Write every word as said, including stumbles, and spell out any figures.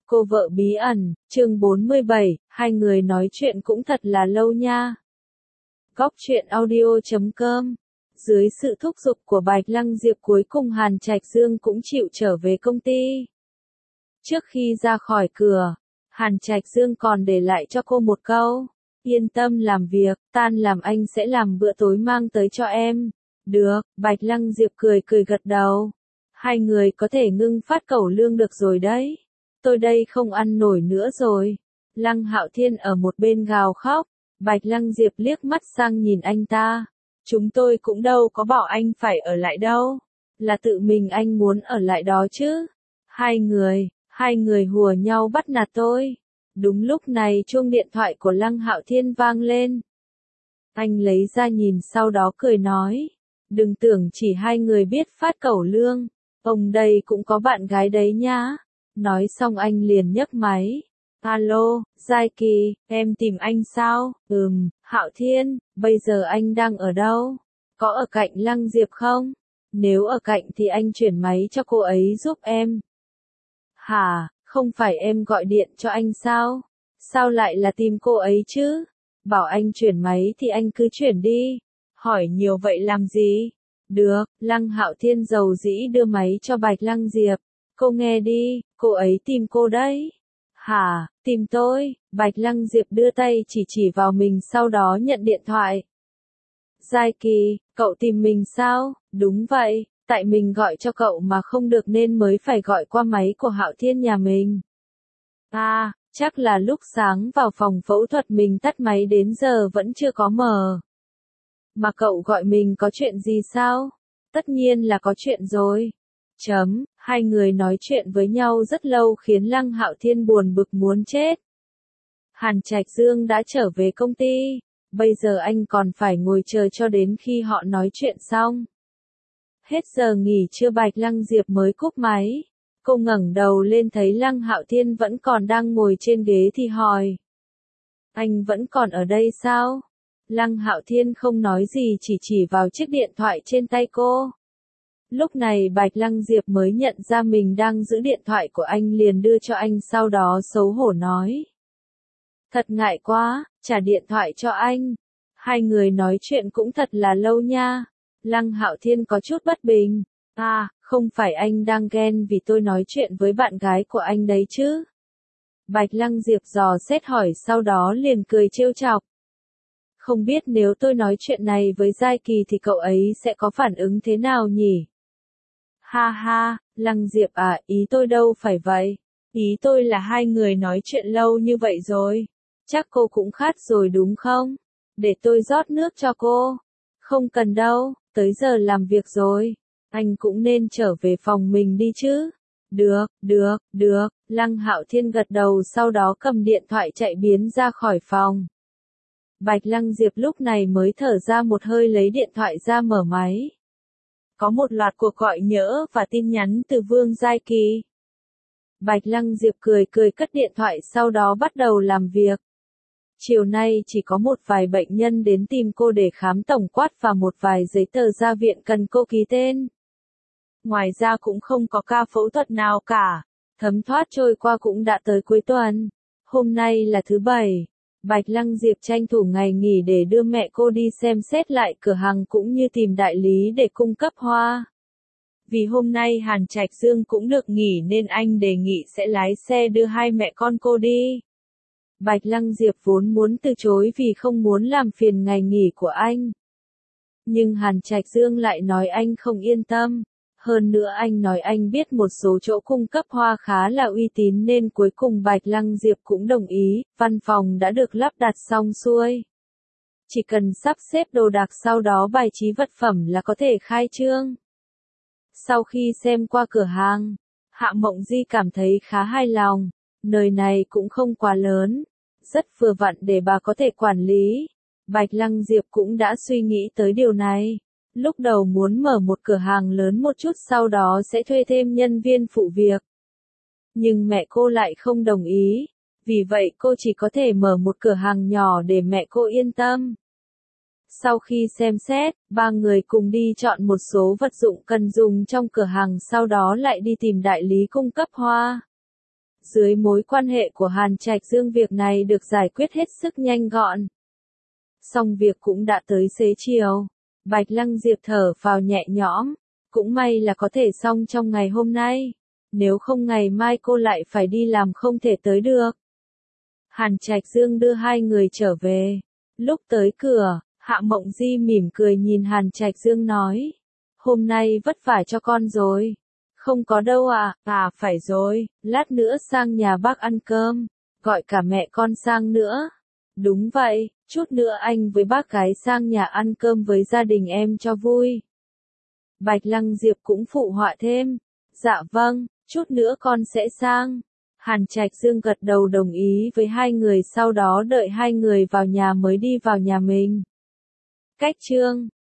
Cô vợ bí ẩn, chương bốn mươi bảy, hai người nói chuyện cũng thật là lâu nha. Góc truyện audio chấm com. Dưới sự thúc giục của Bạch Lăng Diệp cuối cùng Hàn Trạch Dương cũng chịu trở về công ty. Trước khi ra khỏi cửa, Hàn Trạch Dương còn để lại cho cô một câu. Yên tâm làm việc, tan làm anh sẽ làm bữa tối mang tới cho em. Được, Bạch Lăng Diệp cười cười gật đầu. Hai người có thể ngưng phát cẩu lương được rồi đấy. Tôi đây không ăn nổi nữa rồi. Lăng Hạo Thiên ở một bên gào khóc. Bạch Lăng Diệp liếc mắt sang nhìn anh ta. Chúng tôi cũng đâu có bảo anh phải ở lại đâu. Là tự mình anh muốn ở lại đó chứ. Hai người, hai người hùa nhau bắt nạt tôi. Đúng lúc này chuông điện thoại của Lăng Hạo Thiên vang lên. Anh lấy ra nhìn sau đó cười nói. Đừng tưởng chỉ hai người biết phát cẩu lương. Ông đây cũng có bạn gái đấy nhá. Nói xong anh liền nhấc máy. Alo, Giai Kỳ, em tìm anh sao? Ừm, Hạo Thiên, bây giờ anh đang ở đâu? Có ở cạnh Lăng Diệp không? Nếu ở cạnh thì anh chuyển máy cho cô ấy giúp em. Hả, không phải em gọi điện cho anh sao? Sao lại là tìm cô ấy chứ? Bảo anh chuyển máy thì anh cứ chuyển đi. Hỏi nhiều vậy làm gì? Được, Lăng Hạo Thiên dầu dĩ đưa máy cho Bạch Lăng Diệp. Cô nghe đi, cô ấy tìm cô đấy. Hả, tìm tôi? Bạch Lăng Diệp đưa tay chỉ chỉ vào mình sau đó nhận điện thoại. Giai Kỳ, cậu tìm mình sao? Đúng vậy, tại mình gọi cho cậu mà không được nên mới phải gọi qua máy của Hạo Thiên nhà mình. À, chắc là lúc sáng vào phòng phẫu thuật mình tắt máy đến giờ vẫn chưa có mở. Mà cậu gọi mình có chuyện gì sao? Tất nhiên là có chuyện rồi. Chấm, hai người nói chuyện với nhau rất lâu khiến Lăng Hạo Thiên buồn bực muốn chết. Hàn Trạch Dương đã trở về công ty, bây giờ anh còn phải ngồi chờ cho đến khi họ nói chuyện xong. Hết giờ nghỉ trưa Bạch Lăng Diệp mới cúp máy. Cô ngẩng đầu lên thấy Lăng Hạo Thiên vẫn còn đang ngồi trên ghế thì hỏi. Anh vẫn còn ở đây sao? Lăng Hạo Thiên không nói gì chỉ chỉ vào chiếc điện thoại trên tay cô. Lúc này Bạch Lăng Diệp mới nhận ra mình đang giữ điện thoại của anh liền đưa cho anh sau đó xấu hổ nói. Thật ngại quá, trả điện thoại cho anh. Hai người nói chuyện cũng thật là lâu nha. Lăng Hạo Thiên có chút bất bình. À, không phải anh đang ghen vì tôi nói chuyện với bạn gái của anh đấy chứ? Bạch Lăng Diệp dò xét hỏi sau đó liền cười trêu chọc. Không biết nếu tôi nói chuyện này với Giai Kỳ thì cậu ấy sẽ có phản ứng thế nào nhỉ? Ha ha, Lăng Diệp à, ý tôi đâu phải vậy. Ý tôi là hai người nói chuyện lâu như vậy rồi. Chắc cô cũng khát rồi đúng không? Để tôi rót nước cho cô. Không cần đâu, tới giờ làm việc rồi. Anh cũng nên trở về phòng mình đi chứ. Được, được, được, Lăng Hạo Thiên gật đầu sau đó cầm điện thoại chạy biến ra khỏi phòng. Bạch Lăng Diệp lúc này mới thở ra một hơi lấy điện thoại ra mở máy. Có một loạt cuộc gọi nhỡ và tin nhắn từ Vương Giai Kỳ. Bạch Lăng Diệp cười cười cất điện thoại sau đó bắt đầu làm việc. Chiều nay chỉ có một vài bệnh nhân đến tìm cô để khám tổng quát và một vài giấy tờ ra viện cần cô ký tên. Ngoài ra cũng không có ca phẫu thuật nào cả. Thấm thoát trôi qua cũng đã tới cuối tuần. Hôm nay là thứ bảy. Bạch Lăng Diệp tranh thủ ngày nghỉ để đưa mẹ cô đi xem xét lại cửa hàng cũng như tìm đại lý để cung cấp hoa. Vì hôm nay Hàn Trạch Dương cũng được nghỉ nên anh đề nghị sẽ lái xe đưa hai mẹ con cô đi. Bạch Lăng Diệp vốn muốn từ chối vì không muốn làm phiền ngày nghỉ của anh. Nhưng Hàn Trạch Dương lại nói anh không yên tâm. Hơn nữa anh nói anh biết một số chỗ cung cấp hoa khá là uy tín nên cuối cùng Bạch Lăng Diệp cũng đồng ý, văn phòng đã được lắp đặt xong xuôi. Chỉ cần sắp xếp đồ đạc sau đó bài trí vật phẩm là có thể khai trương. Sau khi xem qua cửa hàng, Hạ Mộng Di cảm thấy khá hài lòng, nơi này cũng không quá lớn, rất vừa vặn để bà có thể quản lý. Bạch Lăng Diệp cũng đã suy nghĩ tới điều này. Lúc đầu muốn mở một cửa hàng lớn một chút sau đó sẽ thuê thêm nhân viên phụ việc. Nhưng mẹ cô lại không đồng ý. Vì vậy cô chỉ có thể mở một cửa hàng nhỏ để mẹ cô yên tâm. Sau khi xem xét, ba người cùng đi chọn một số vật dụng cần dùng trong cửa hàng sau đó lại đi tìm đại lý cung cấp hoa. Dưới mối quan hệ của Hàn Trạch Dương việc này được giải quyết hết sức nhanh gọn. Xong việc cũng đã tới xế chiều. Bạch Lăng Diệp thở phào nhẹ nhõm. Cũng may là có thể xong trong ngày hôm nay. Nếu không ngày mai cô lại phải đi làm không thể tới được. Hàn Trạch Dương đưa hai người trở về. Lúc tới cửa, Hạ Mộng Di mỉm cười nhìn Hàn Trạch Dương nói. Hôm nay vất vả cho con rồi. Không có đâu à, à phải rồi, lát nữa sang nhà bác ăn cơm. Gọi cả mẹ con sang nữa. Đúng vậy, chút nữa anh với bác gái sang nhà ăn cơm với gia đình em cho vui. Bạch Lăng Diệp cũng phụ họa thêm. Dạ vâng, chút nữa con sẽ sang. Hàn Trạch Dương gật đầu đồng ý với hai người, sau đó đợi hai người vào nhà mới đi vào nhà mình. Cách chương